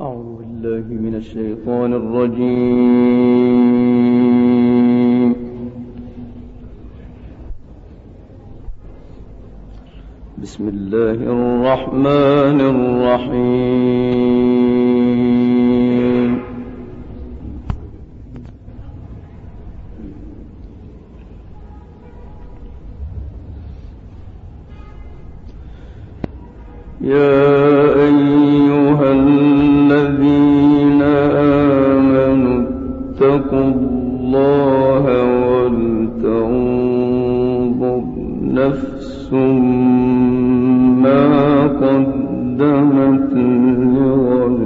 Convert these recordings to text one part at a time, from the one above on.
أعوذ بالله من الشيطان الرجيم. بسم الله الرحمن الرحيم. يا أيها الذين آمنوا اتقوا الله ولتنظر نفس ما قدمت لغد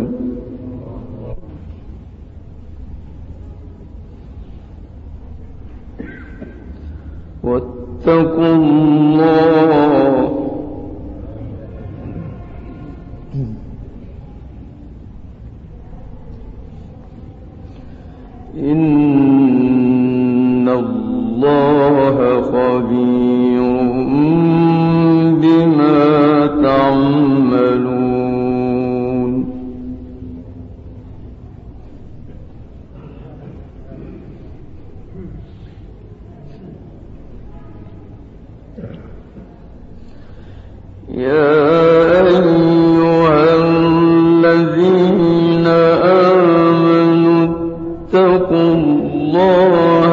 واتقوا الله إن الله خبير بما تعملون. يا أيها الذين آمنوا اتقوا الله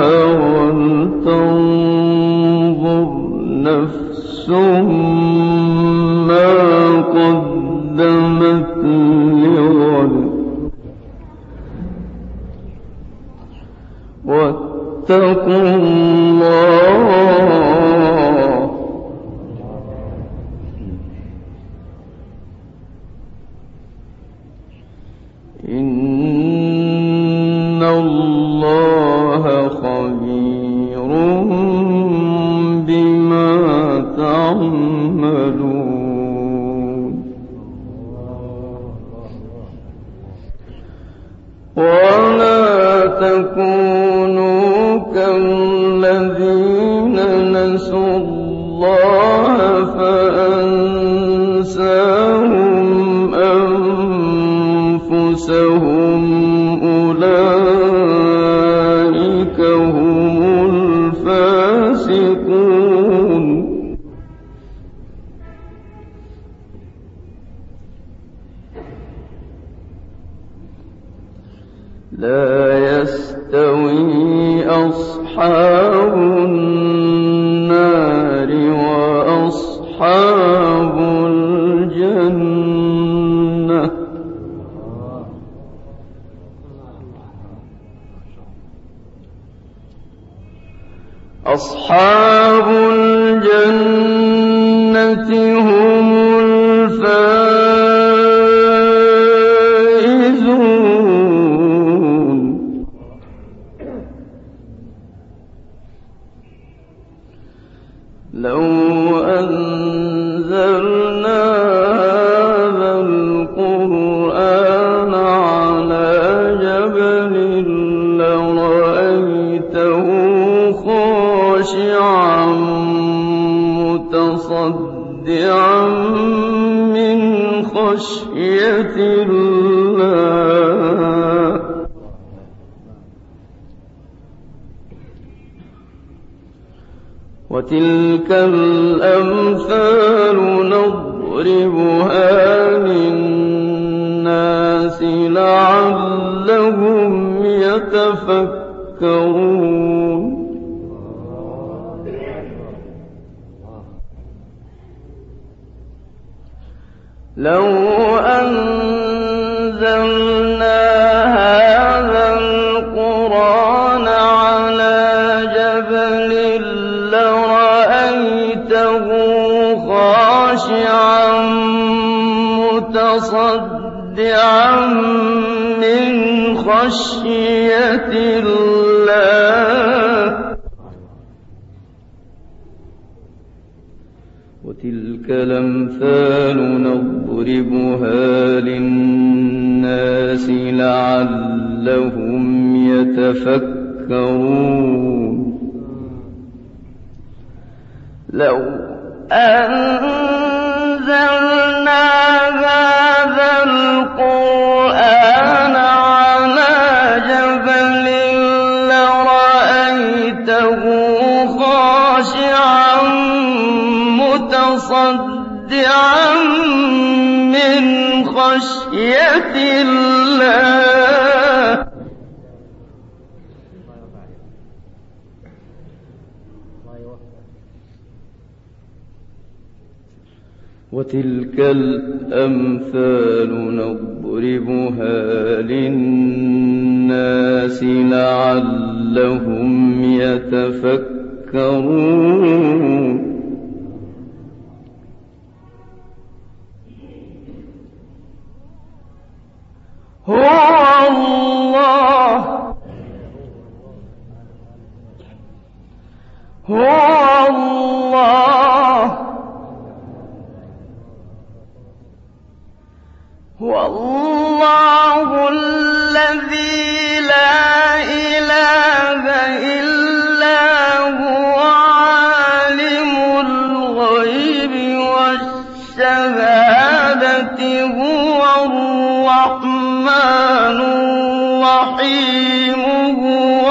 ولتنظر نفس ما قدمت لغد واتقوا الله إن الله خبير بما تعملون. ولا تكونوا كالذين نسوا الله فأنساهم أنفسهم أولئك هم الفاسقون. لا يستوي أصحاب النار وأصحاب الجنة أصحاب الجنة هم الفائزون. لو أنزلنا هذا القرآن على جبل لرأيته خاشعا متصدعا من خشية الله. وتلك الأمثال نضربها للناس لعلهم يتفكرون. لو أنزلنا هذا القرآن على جبل لرأيته خاشعا متصدعا من خشية الله. وتلك الأمثال نضربها للناس لعلهم يتفكرون. لو أنزلنا هذا القرآن من خشية الله وتلك الأمثال نضربها للناس لعلهم يتفكرون هو الله والله الذي لا إله إلا هو عالم الغيب والشهادة هو الرحمن الرحيم هو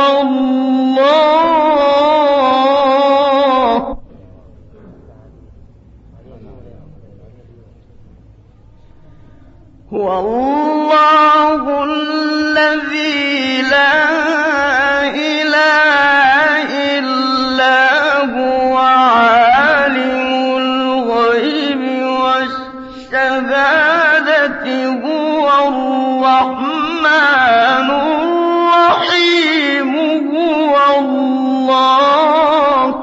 الله الذي لا إله إلا هو عالم الغيب والشهادة هو الرحمن الرحيم هو الله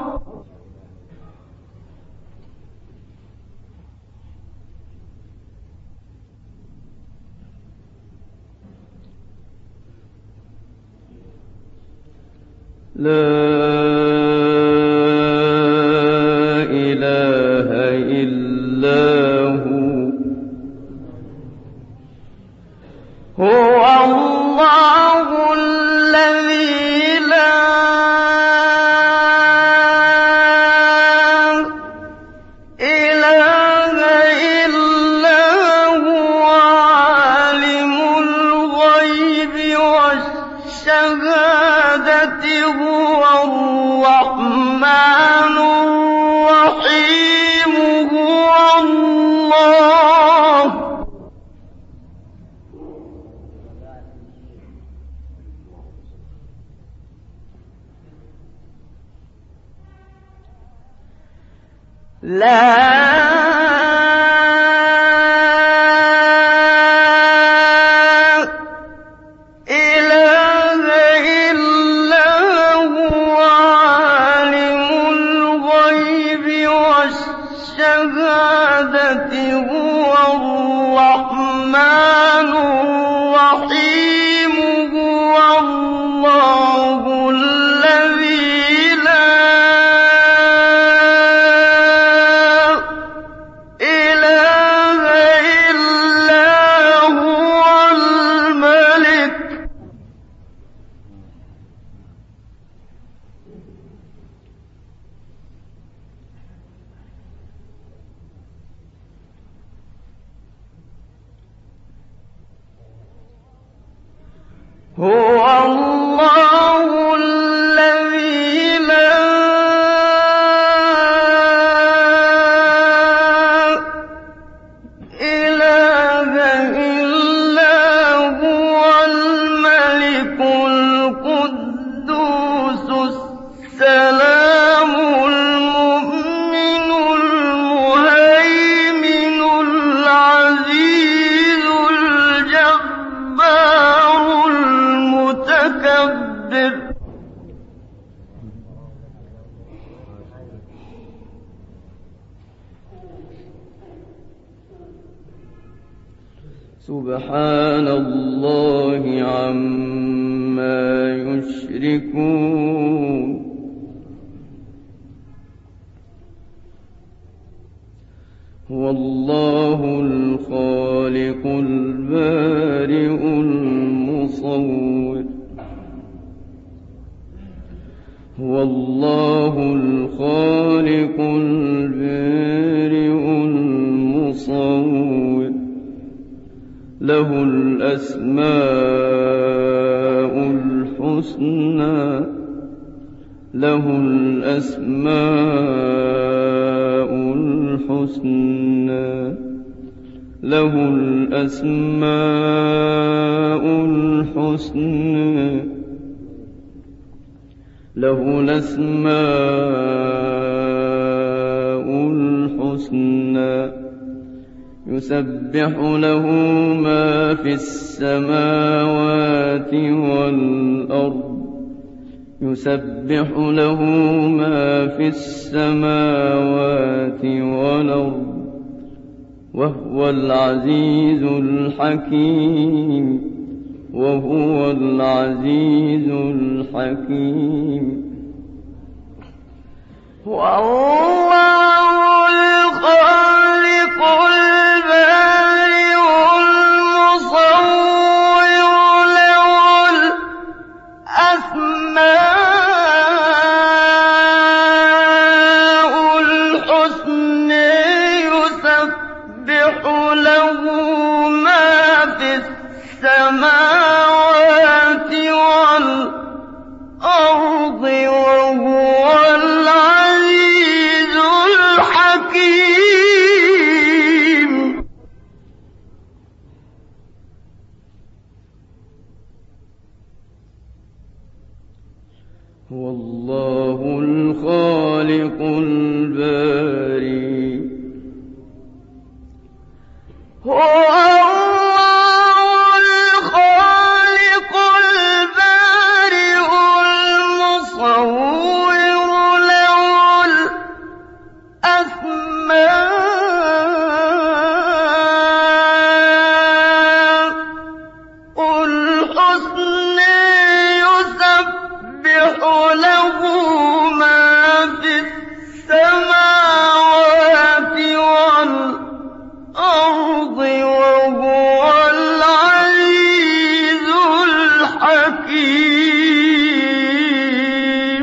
لا إله إلا هو الله الذي لا إله إلا هو عالم الغيب والشهادة هو الرحمن الرحيم هو الله لا إله إلا هو عالم الغيب والشهادة هو الرحمن الرحيم هو الله الذي لا إله إلا هو الملك هو الله الذي لا إله إلا هو الملك القدوس السلام المؤمن المهيمن العزيز الجبار المتكبر سبحان الله عما يشركون هو الله الخالق البارئ المصور هو الله الخالق البارئ المصور له الأسماء الحسنى له الأسماء الحسنى له الأسماء الحسنى له الأسماء الحسنى يسبح له ما في السماوات والأرض يسبح له ما في السماوات والأرض وهو العزيز الحكيم وهو العزيز الحكيم والله الخالق البارئ المصور له الأسماء الحسنى يسبح له ما في السماوات والأرض وهو العزيز الحكيم هو الله الخالق البارئ هو الله الخالق البارئ المصور له الأسماء الحسنى يسبح له ما في السماوات والأرض وهو العزيز الحكيم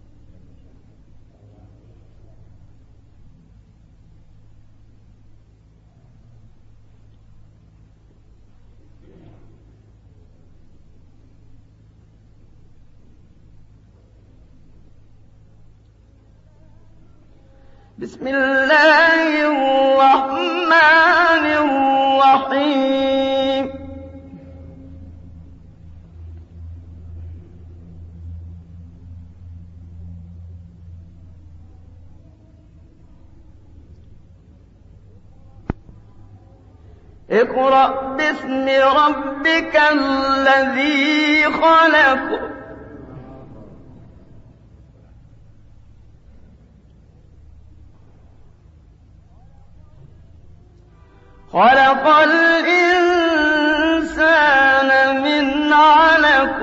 بسم الله الرحمن الرحيم اقرأ باسم ربك الذي خلق خلق الإنسان من علق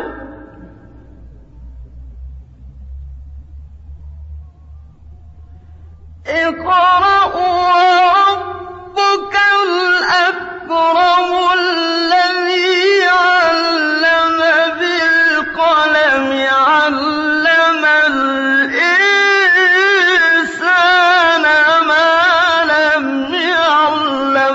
اقرأ وربك الأكرم الذي علم بالقلم علم الإنسان ما لم يعلم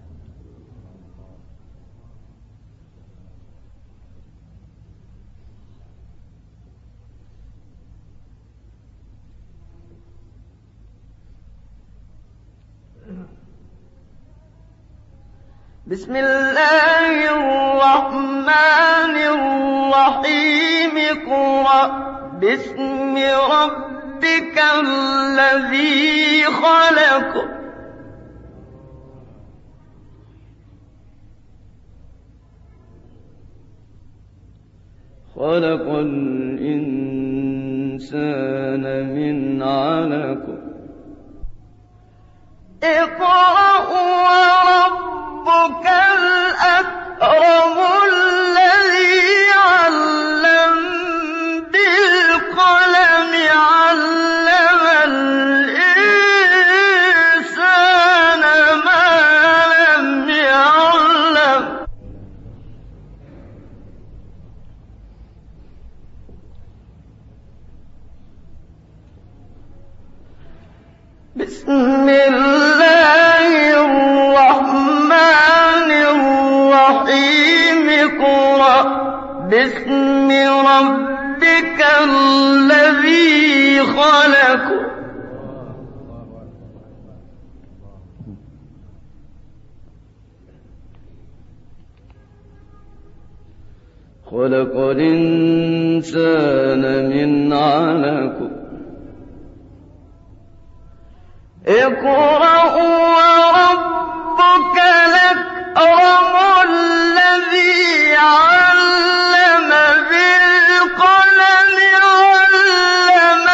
بسم الله الرحمن الرحيم اقرأ باسم ربك الذي خلق خلق الإنسان من علق اقرأ وربك الأكرم الذي علم بالقلم علم الإنسان ما لم يعلم بسم الله الرحمن الرحيم اقرأ باسم ربك الذي خلق خلق الإنسان من علق اقرأ وربك الأكرم الذي علم بالقلم علم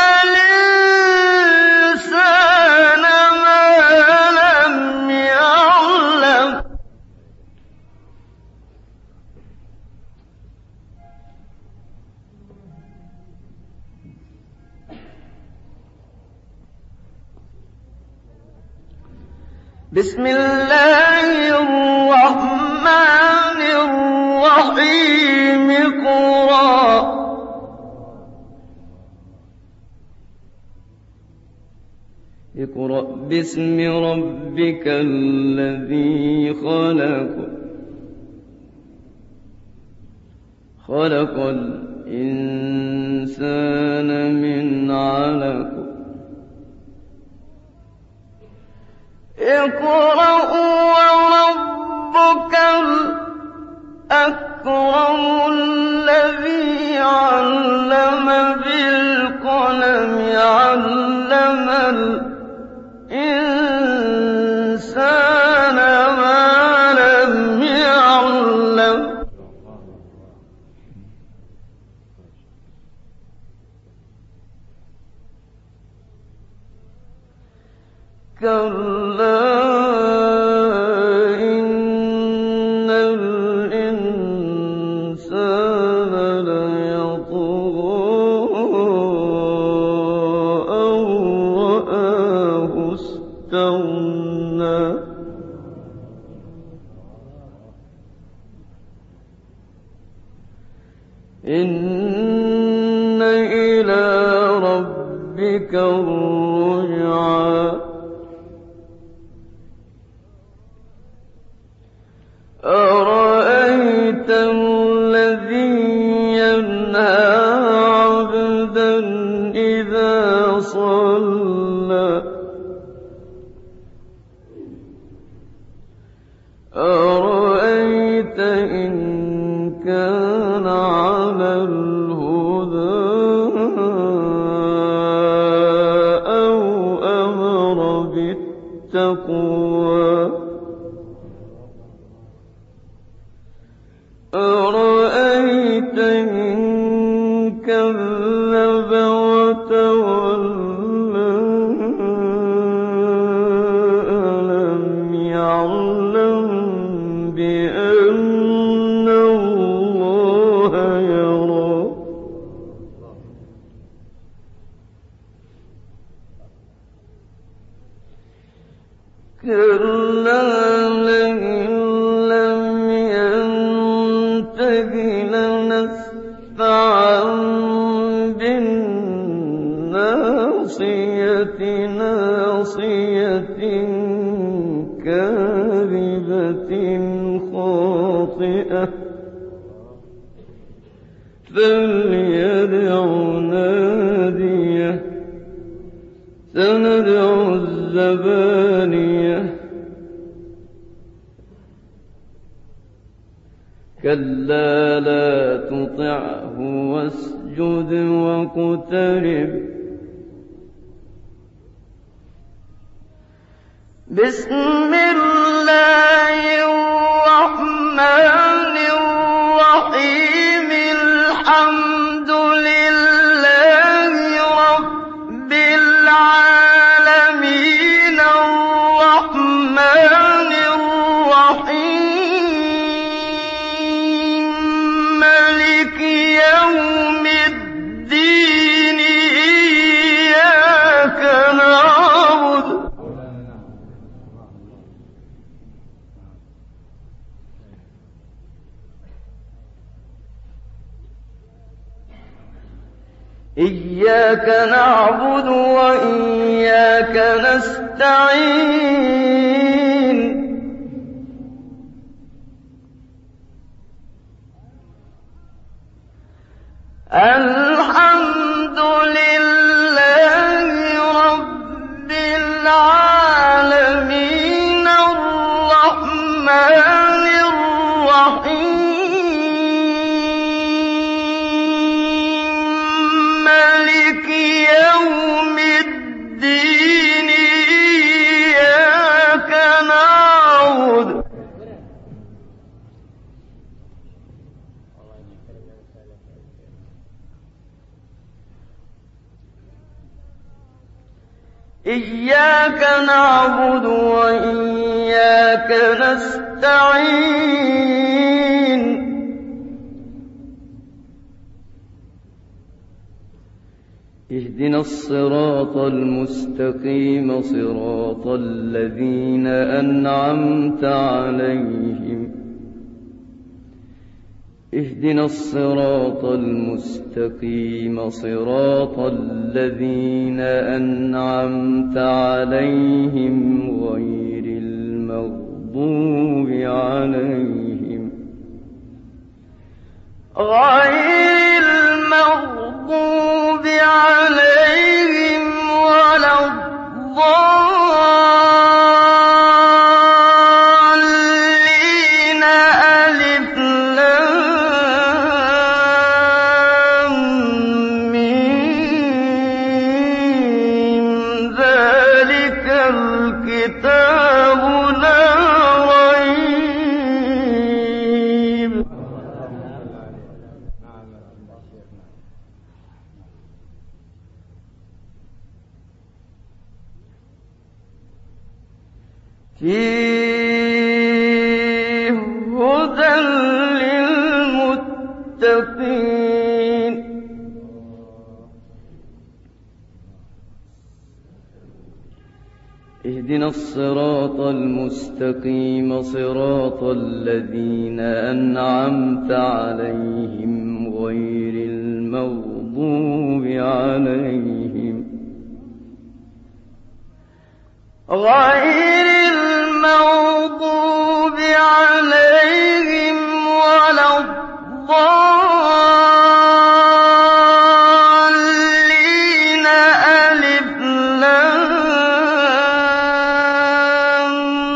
الإنسان ما لم يعلم بسم الله الرحمن الرحيم اقرأ باسم ربك الذي خلق خلق الإنسان من علق اقرأ وربك الأكرم الذي علم بالقلم علم الإنسان ما لم يعلم كلا إن الإنسان ليطغى أن رآه استغنى إن إلى ربك الرجعى أرأيت الذي ينهى عبدا إذا صلى أرأيت إن كان على الهدى أو أمر بالتقوى أرأيت إن كذب وتولى ألم يعلم بأن الله يرى كلا لنسفعا بالناصية ناصية كاذبة خاطئة فليدع ناديه سندع الزبانية كلا لا تطعه واسجد واقترب بسم الله الرحمن الرحيم الحمد لله رب العالمين الرحمن الرحيم مالك يوم الدين إياك نعبد وإياك نستعين الحمد لله رب العالمين الرحمن الرحيم إياك نعبد وإياك نستعين اهدنا الصراط المستقيم صراط الذين أنعمت عليهم اهدنا الصراط المستقيم صراط الذين أنعمت عليهم غير المغضوب عليهم ولا الضالين ألف لام ميم ذلك الكتاب لا ريب فيه هدى للمتقين اهدنا الصراط المستقيم صراط الذين أنعمت عليهم غير المغضوب عليهم ولا الضالين ألف لام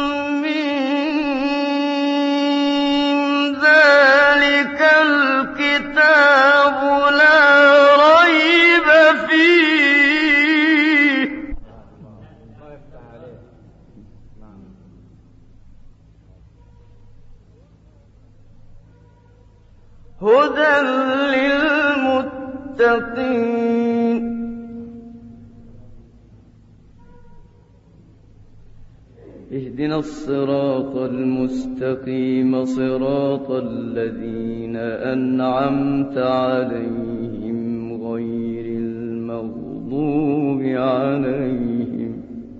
ميم ذلك الكتاب لا ريب فيه هدى للمتقين اهدنا الصراط المستقيم صراط الذين أنعمت عليهم غير المغضوب عليهم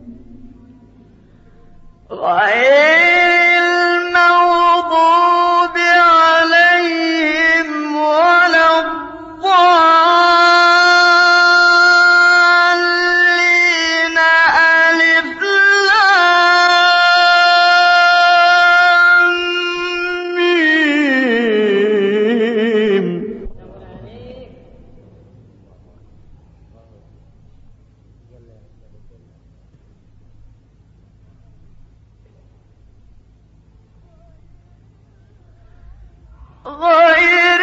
ولا الضالين ألف لام ميم غير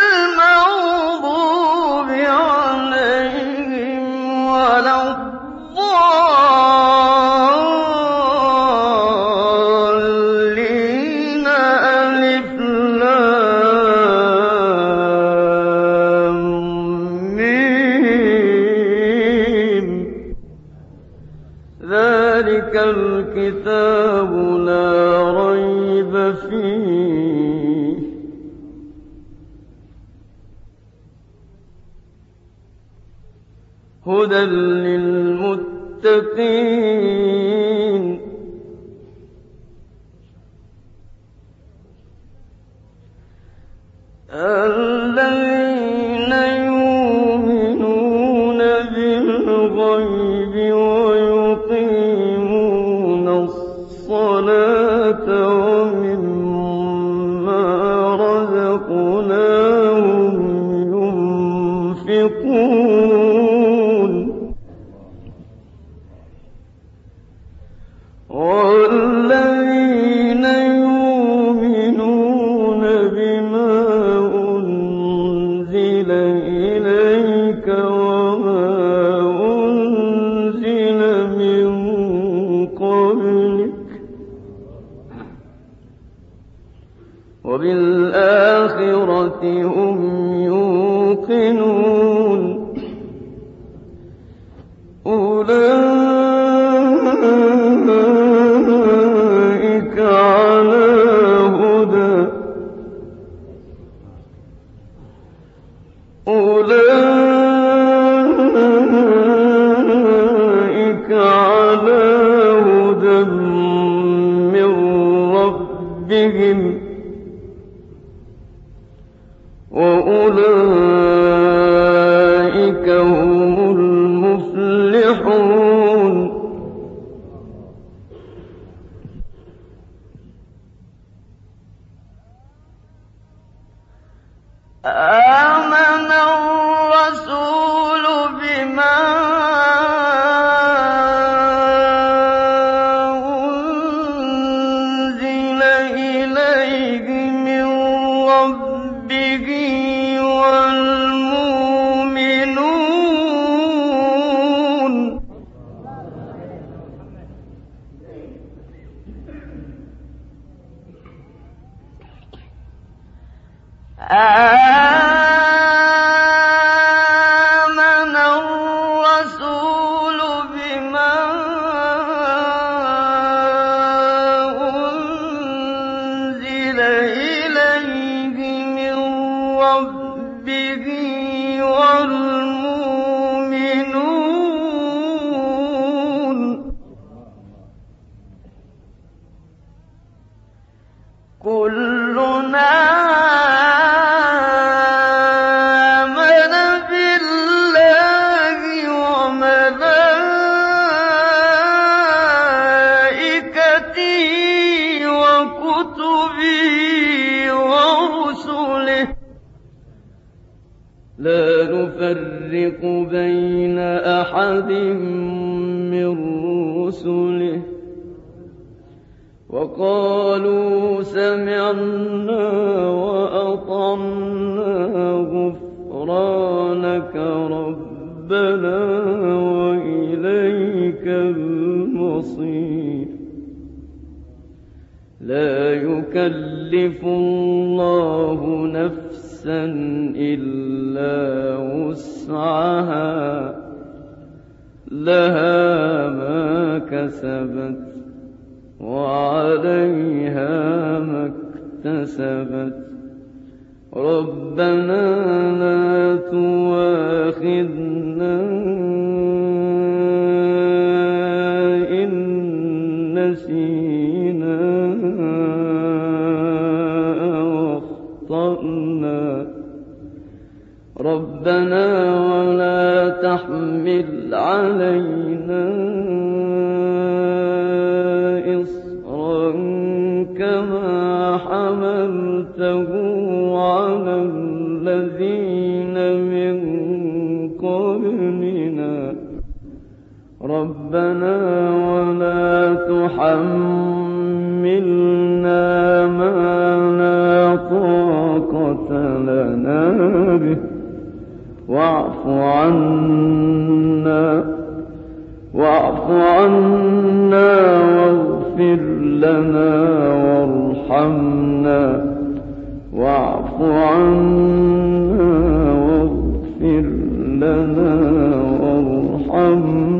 المغضوب عليهم ولا الضالين ألف لام ميم ذلك الكتاب لا ريب فيه هدى للمتقين الذين يؤمنون بالغيب ويقيمون الصلاة ومما رزقناهم ينفقون والذين يؤمنون بما أنزل إليك وما أنزل من قبلك وبالآخرة هم يوقنون أولئك عليهم وأولئك هم المفلحون. آمن الرسول بما أنزل إليه من ربه والمؤمنون آمن الرسول بما أنزل إليه من ربه والمؤمنون كلنا لا نفرق بين أحد من رسله وقالوا سمعنا وأطعنا غفرانك ربنا وإليك المصير. لا يكلف الله نفسا إلا وسعها لها ما كسبت وعليها ما اكتسبت ربنا لا تؤاخذنا إن نسينا أو أخطأنا ربنا ولا تحمل علينا إصرا كما حملته على الذين من قبلنا ربنا ولا تحملنا ما لا طاقة لنا به واعف عنا واغفر لنا وارحمنا واعف عنا واغفر لنا وارحمنا